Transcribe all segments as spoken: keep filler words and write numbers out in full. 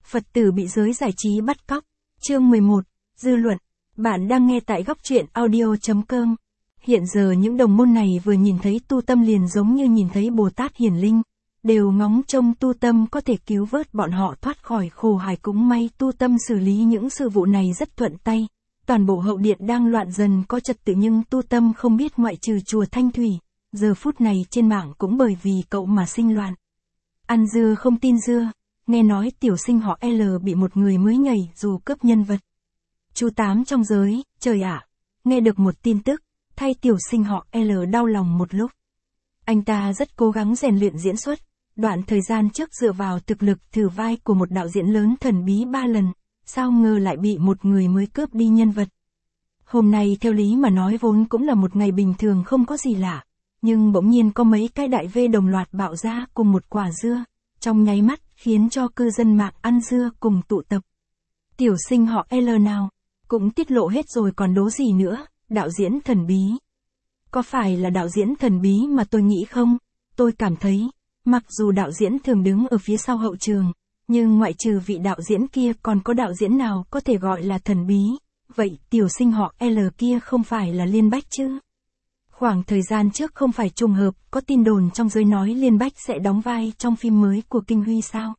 Phật tử bị giới giải trí bắt cóc. Chương mười một, dư luận. Bạn đang nghe tại góc truyện audio.com. Hiện giờ những đồng môn này vừa nhìn thấy tu tâm liền giống như nhìn thấy Bồ Tát hiển linh, đều ngóng trông tu tâm có thể cứu vớt bọn họ thoát khỏi khổ hải. Cũng may tu tâm xử lý những sự vụ này rất thuận tay. Toàn bộ hậu điện đang loạn dần có trật tự, nhưng tu tâm không biết, ngoại trừ chùa Thanh Thủy, giờ phút này trên mạng cũng bởi vì cậu mà sinh loạn. Ăn dưa không tin dưa, nghe nói tiểu sinh họ L bị một người mới nhảy dù cướp nhân vật. Chú Tám trong giới, trời ạ, nghe được một tin tức, thay tiểu sinh họ L đau lòng một lúc. Anh ta rất cố gắng rèn luyện diễn xuất, đoạn thời gian trước dựa vào thực lực thử vai của một đạo diễn lớn thần bí ba lần, sao ngờ lại bị một người mới cướp đi nhân vật. Hôm nay theo lý mà nói vốn cũng là một ngày bình thường không có gì lạ, nhưng bỗng nhiên có mấy cái đại V đồng loạt bạo ra cùng một quả dưa, trong nháy mắt khiến cho cư dân mạng ăn dưa cùng tụ tập. Tiểu sinh họ L nào, cũng tiết lộ hết rồi còn đố gì nữa, đạo diễn thần bí. Có phải là đạo diễn thần bí mà tôi nghĩ không? Tôi cảm thấy, mặc dù đạo diễn thường đứng ở phía sau hậu trường, nhưng ngoại trừ vị đạo diễn kia còn có đạo diễn nào có thể gọi là thần bí, vậy tiểu sinh họ L kia không phải là Liên Bách chứ? Khoảng thời gian trước không phải trùng hợp, có tin đồn trong giới nói Liên Bách sẽ đóng vai trong phim mới của Kinh Huy sao?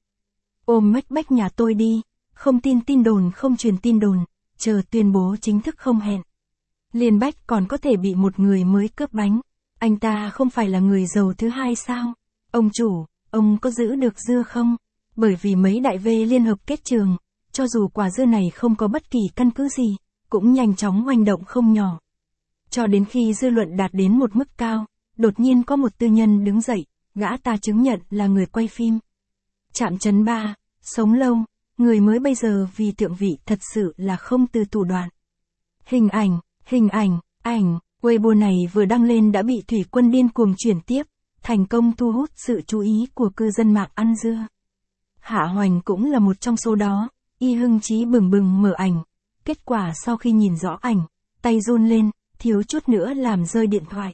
Ôm Mách Bách nhà tôi đi, không tin tin đồn không truyền tin đồn, chờ tuyên bố chính thức không hẹn. Liên Bách còn có thể bị một người mới cướp bánh, anh ta không phải là người giàu thứ hai sao? Ông chủ, ông có giữ được dưa không? Bởi vì mấy đại V liên hợp kết trường, cho dù quả dưa này không có bất kỳ căn cứ gì, cũng nhanh chóng hoành động không nhỏ. Cho đến khi dư luận đạt đến một mức cao, đột nhiên có một tư nhân đứng dậy, gã ta chứng nhận là người quay phim. Trạm Trấn Ba, sống lâu, người mới bây giờ vì thượng vị thật sự là không từ thủ đoạn. Hình ảnh, hình ảnh, ảnh, Weibo này vừa đăng lên đã bị Thủy Quân điên cuồng chuyển tiếp, thành công thu hút sự chú ý của cư dân mạng ăn dưa. Hạ Hoành cũng là một trong số đó, y hưng chí bừng bừng mở ảnh, kết quả sau khi nhìn rõ ảnh, tay run lên, thiếu chút nữa làm rơi điện thoại.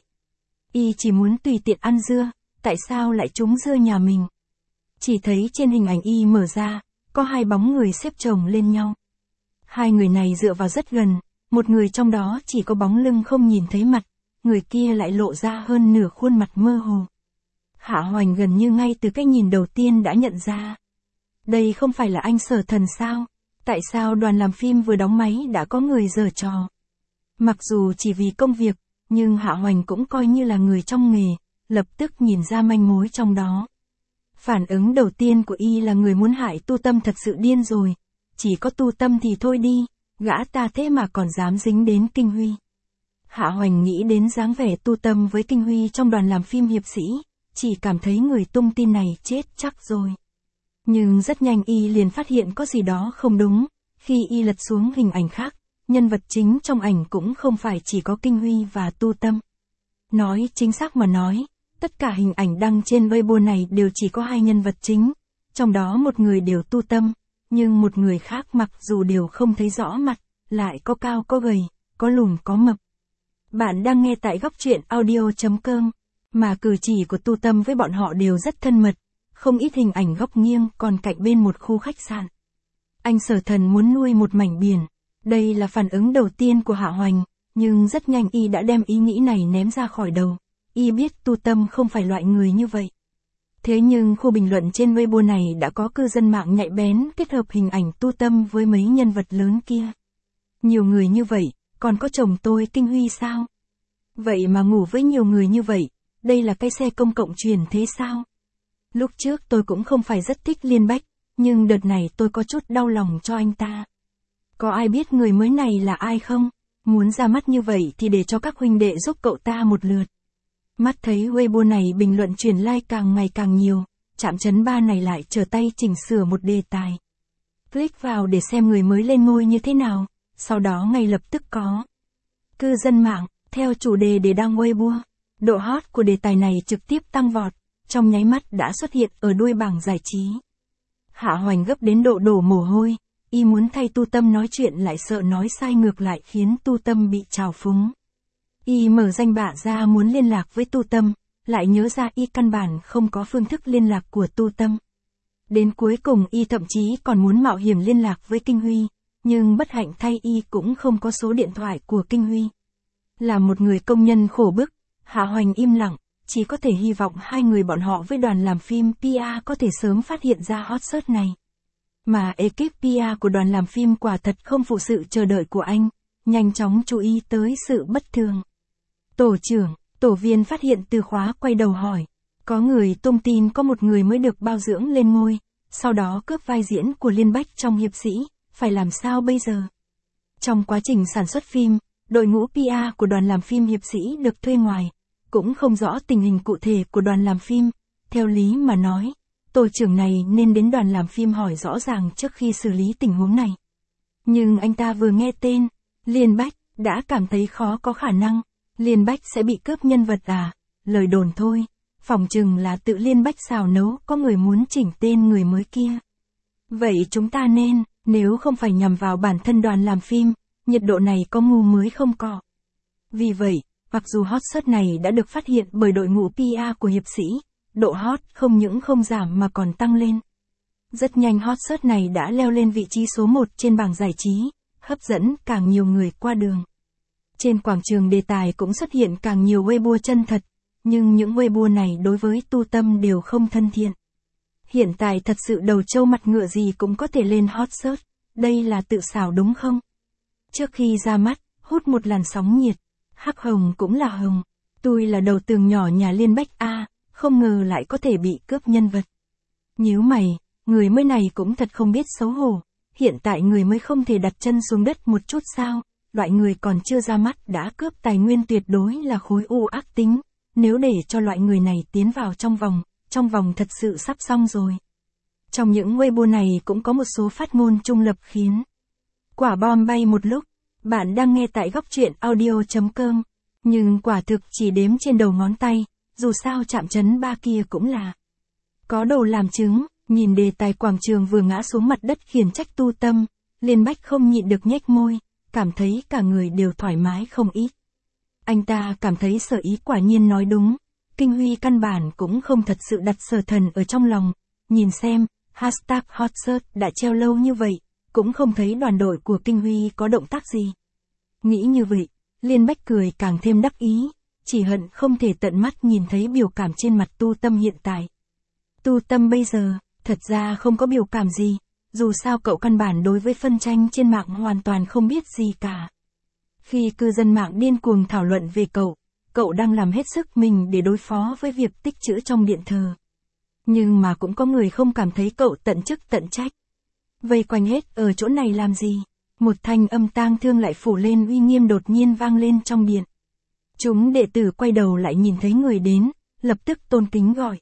Y chỉ muốn tùy tiện ăn dưa, tại sao lại trúng dưa nhà mình? Chỉ thấy trên hình ảnh y mở ra, có hai bóng người xếp chồng lên nhau. Hai người này dựa vào rất gần, một người trong đó chỉ có bóng lưng không nhìn thấy mặt, người kia lại lộ ra hơn nửa khuôn mặt mơ hồ. Hạ Hoành gần như ngay từ cái nhìn đầu tiên đã nhận ra. Đây không phải là anh Sở Thần sao? Tại sao đoàn làm phim vừa đóng máy đã có người giở trò? Mặc dù chỉ vì công việc, nhưng Hạ Hoành cũng coi như là người trong nghề, lập tức nhìn ra manh mối trong đó. Phản ứng đầu tiên của y là người muốn hại tu tâm thật sự điên rồi. Chỉ có tu tâm thì thôi đi, gã ta thế mà còn dám dính đến Kinh Huy. Hạ Hoành nghĩ đến dáng vẻ tu tâm với Kinh Huy trong đoàn làm phim hiệp sĩ, chỉ cảm thấy người tung tin này chết chắc rồi. Nhưng rất nhanh y liền phát hiện có gì đó không đúng, khi y lật xuống hình ảnh khác, nhân vật chính trong ảnh cũng không phải chỉ có Kinh Huy và tu tâm. Nói chính xác mà nói, tất cả hình ảnh đăng trên Weibo này đều chỉ có hai nhân vật chính, trong đó một người đều tu tâm, nhưng một người khác mặc dù đều không thấy rõ mặt, lại có cao có gầy, có lùn có mập. Bạn đang nghe tại góc truyện audio.com, mà cử chỉ của tu tâm với bọn họ đều rất thân mật, không ít hình ảnh góc nghiêng còn cạnh bên một khu khách sạn. Anh Sở Thần muốn nuôi một mảnh biển, đây là phản ứng đầu tiên của Hạ Hoành, nhưng rất nhanh y đã đem ý nghĩ này ném ra khỏi đầu, y biết tu tâm không phải loại người như vậy. Thế nhưng khu bình luận trên Weibo này đã có cư dân mạng nhạy bén kết hợp hình ảnh tu tâm với mấy nhân vật lớn kia. Nhiều người như vậy, còn có chồng tôi Kinh Huy sao? Vậy mà ngủ với nhiều người như vậy, đây là cái xe công cộng truyền thế sao? Lúc trước tôi cũng không phải rất thích Liên Bách, nhưng đợt này tôi có chút đau lòng cho anh ta. Có ai biết người mới này là ai không? Muốn ra mắt như vậy thì để cho các huynh đệ giúp cậu ta một lượt. Mắt thấy Weibo này bình luận truyền like càng ngày càng nhiều, Trạm Trấn Ba này lại trở tay chỉnh sửa một đề tài. Click vào để xem người mới lên ngôi như thế nào, sau đó ngay lập tức có cư dân mạng, theo chủ đề để đăng Weibo. Độ hot của đề tài này trực tiếp tăng vọt, trong nháy mắt đã xuất hiện ở đuôi bảng giải trí. Hạ Hoành gấp đến độ đổ mồ hôi, y muốn thay tu tâm nói chuyện lại sợ nói sai ngược lại khiến tu tâm bị trào phúng. Y mở danh bạ ra muốn liên lạc với tu tâm, lại nhớ ra y căn bản không có phương thức liên lạc của tu tâm. Đến cuối cùng y thậm chí còn muốn mạo hiểm liên lạc với Kinh Huy, nhưng bất hạnh thay y cũng không có số điện thoại của Kinh Huy. Là một người công nhân khổ bức, Hạ Hoành im lặng, chỉ có thể hy vọng hai người bọn họ với đoàn làm phim pê e có thể sớm phát hiện ra hot search này. Mà ekip pê e của đoàn làm phim quả thật không phụ sự chờ đợi của anh, nhanh chóng chú ý tới sự bất thường. Tổ trưởng, tổ viên phát hiện từ khóa quay đầu hỏi. Có người tung tin có một người mới được bao dưỡng lên ngôi, sau đó cướp vai diễn của Liên Bách trong Hiệp Sĩ, phải làm sao bây giờ? Trong quá trình sản xuất phim, đội ngũ pê e của đoàn làm phim Hiệp Sĩ được thuê ngoài, cũng không rõ tình hình cụ thể của đoàn làm phim, theo lý mà nói, tổ trưởng này nên đến đoàn làm phim hỏi rõ ràng trước khi xử lý tình huống này. Nhưng anh ta vừa nghe tên, Liên Bách, đã cảm thấy khó có khả năng, Liên Bách sẽ bị cướp nhân vật à, lời đồn thôi. Phỏng chừng là tự Liên Bách xào nấu có người muốn chỉnh tên người mới kia. Vậy chúng ta nên, nếu không phải nhằm vào bản thân đoàn làm phim, nhiệt độ này có ngu mới không cọ. Vì vậy, mặc dù hot search này đã được phát hiện bởi đội ngũ pê e của Hiệp Sĩ, độ hot không những không giảm mà còn tăng lên. Rất nhanh hot search này đã leo lên vị trí số một trên bảng giải trí, hấp dẫn càng nhiều người qua đường. Trên quảng trường đề tài cũng xuất hiện càng nhiều Weibo chân thật. Nhưng những Weibo này đối với Tu Tâm đều không thân thiện. Hiện tại thật sự đầu trâu mặt ngựa gì cũng có thể lên hot search, đây là tự xảo đúng không? Trước khi ra mắt, hút một làn sóng nhiệt, hắc hồng cũng là hồng, tôi là đầu tường nhỏ nhà Liên Bách A, không ngờ lại có thể bị cướp nhân vật. Nhíu mày, người mới này cũng thật không biết xấu hổ, hiện tại người mới không thể đặt chân xuống đất một chút sao, loại người còn chưa ra mắt đã cướp tài nguyên tuyệt đối là khối u ác tính. Nếu để cho loại người này tiến vào trong vòng, trong vòng thật sự sắp xong rồi. Trong những Weibo này cũng có một số phát ngôn trung lập khiến quả bom bay một lúc. Bạn đang nghe tại góc truyện audio chấm com, nhưng quả thực chỉ đếm trên đầu ngón tay, dù sao chạm chấn ba kia cũng là có đồ làm chứng. Nhìn đề tài quảng trường vừa ngã xuống mặt đất khiển trách Tu Tâm, Liên Bách không nhịn được nhếch môi, cảm thấy cả người đều thoải mái không ít. Anh ta cảm thấy Sở Ý quả nhiên nói đúng, Kinh Huy căn bản cũng không thật sự đặt Sở Thần ở trong lòng, nhìn xem, hashtag hot search đã treo lâu như vậy, cũng không thấy đoàn đội của Kinh Huy có động tác gì. Nghĩ như vậy, Liên Bách cười càng thêm đắc ý, chỉ hận không thể tận mắt nhìn thấy biểu cảm trên mặt Tu Tâm hiện tại. Tu Tâm bây giờ, thật ra không có biểu cảm gì, dù sao cậu căn bản đối với phân tranh trên mạng hoàn toàn không biết gì cả. Khi cư dân mạng điên cuồng thảo luận về cậu, cậu đang làm hết sức mình để đối phó với việc tích trữ trong điện thờ. Nhưng mà cũng có người không cảm thấy cậu tận chức tận trách. Vây quanh hết ở chỗ này làm gì? Một thanh âm tang thương lại phủ lên uy nghiêm đột nhiên vang lên trong điện. Chúng đệ tử quay đầu lại nhìn thấy người đến, lập tức tôn kính gọi.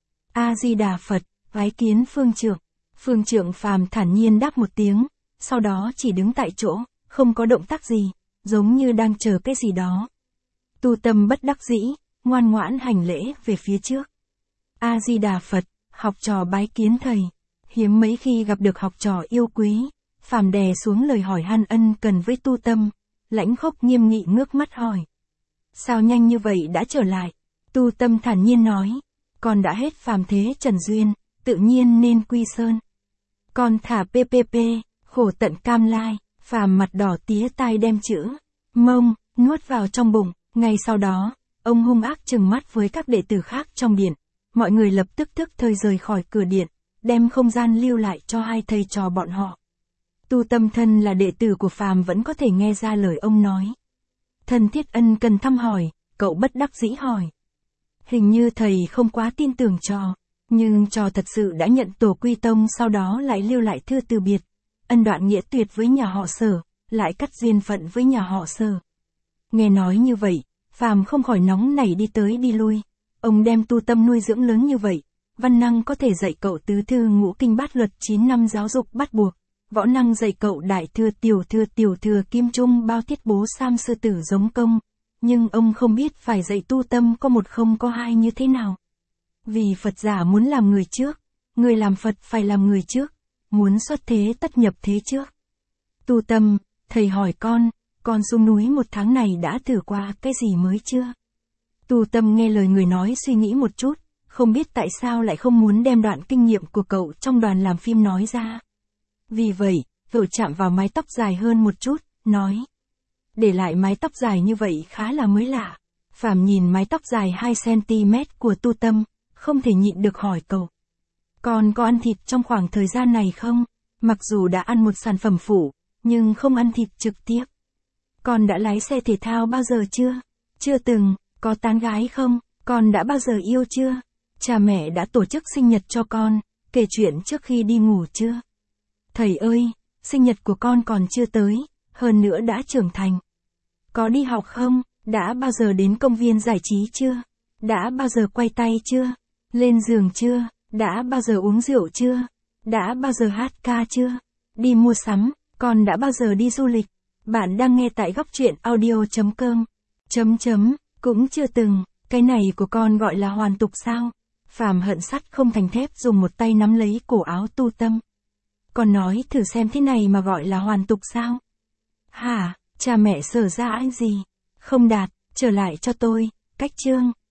A-di-đà Phật, vái kiến phương trưởng. Phương trưởng phàm thản nhiên đáp một tiếng, sau đó chỉ đứng tại chỗ, không có động tác gì, giống như đang chờ cái gì đó. Tu Tâm bất đắc dĩ, ngoan ngoãn hành lễ về phía trước. A-di-đà Phật, học trò bái kiến thầy. Hiếm mấy khi gặp được học trò yêu quý, phàm đè xuống lời hỏi han ân cần với Tu Tâm, lãnh khốc nghiêm nghị ngước mắt hỏi. Sao nhanh như vậy đã trở lại? Tu Tâm thản nhiên nói, con đã hết phàm thế trần duyên, tự nhiên nên quy sơn. Con thả ppp, khổ tận cam lai, phàm mặt đỏ tía tai đem chữ mông nuốt vào trong bụng. Ngay sau đó, ông hung ác trừng mắt với các đệ tử khác trong điện, mọi người lập tức thức thời rời khỏi cửa điện, đem không gian lưu lại cho hai thầy trò bọn họ. Tu Tâm thân là đệ tử của phàm vẫn có thể nghe ra lời ông nói. Thân thiết ân cần thăm hỏi, cậu bất đắc dĩ hỏi. Hình như thầy không quá tin tưởng trò, nhưng trò thật sự đã nhận tổ quy tông, sau đó lại lưu lại thư từ biệt, ân đoạn nghĩa tuyệt với nhà họ Sở, lại cắt duyên phận với nhà họ Sở. Nghe nói như vậy, phàm không khỏi nóng nảy đi tới đi lui. Ông đem Tu Tâm nuôi dưỡng lớn như vậy, văn năng có thể dạy cậu tứ thư ngũ kinh bát luật chín năm giáo dục bắt buộc, võ năng dạy cậu đại thừa tiểu thừa tiểu thừa kim trung bao thiết bố sam sư tử giống công, nhưng ông không biết phải dạy Tu Tâm có một không có hai như thế nào. Vì Phật giả muốn làm người trước, người làm Phật phải làm người trước, muốn xuất thế tất nhập thế trước. Tu Tâm, thầy hỏi con, con xuống núi một tháng này đã thử qua cái gì mới chưa? Tu Tâm nghe lời người nói suy nghĩ một chút, Không biết tại sao lại không muốn đem đoạn kinh nghiệm của cậu trong đoàn làm phim nói ra. Vì vậy, cậu chạm vào mái tóc dài hơn một chút, nói. Để lại mái tóc dài như vậy khá là mới lạ. Phàm nhìn mái tóc dài hai xăng-ti-mét của Tu Tâm, không thể nhịn được hỏi cậu. Con có ăn thịt trong khoảng thời gian này không? Mặc dù đã ăn một sản phẩm phụ, nhưng không ăn thịt trực tiếp. Con đã lái xe thể thao bao giờ chưa? Chưa từng. Có tán gái không? Con đã bao giờ yêu chưa? Cha mẹ đã tổ chức sinh nhật cho con, kể chuyện trước khi đi ngủ chưa? Thầy ơi, sinh nhật của con còn chưa tới, hơn nữa đã trưởng thành. Có đi học không? Đã bao giờ đến công viên giải trí chưa? Đã bao giờ quay tay chưa? Lên giường chưa? Đã bao giờ uống rượu chưa? Đã bao giờ hát ca chưa? Đi mua sắm, con đã bao giờ đi du lịch? Bạn đang nghe tại góc truyện audio chấm com. Chấm chấm, cũng chưa từng, cái này của con gọi là hoàn tục sao? Phàm hận sắt không thành thép dùng một tay nắm lấy cổ áo Tu Tâm. Con nói thử xem thế này mà gọi là hoàn tục sao? Hả, cha mẹ sở ra anh gì? Không đạt, trở lại cho tôi, cách chương.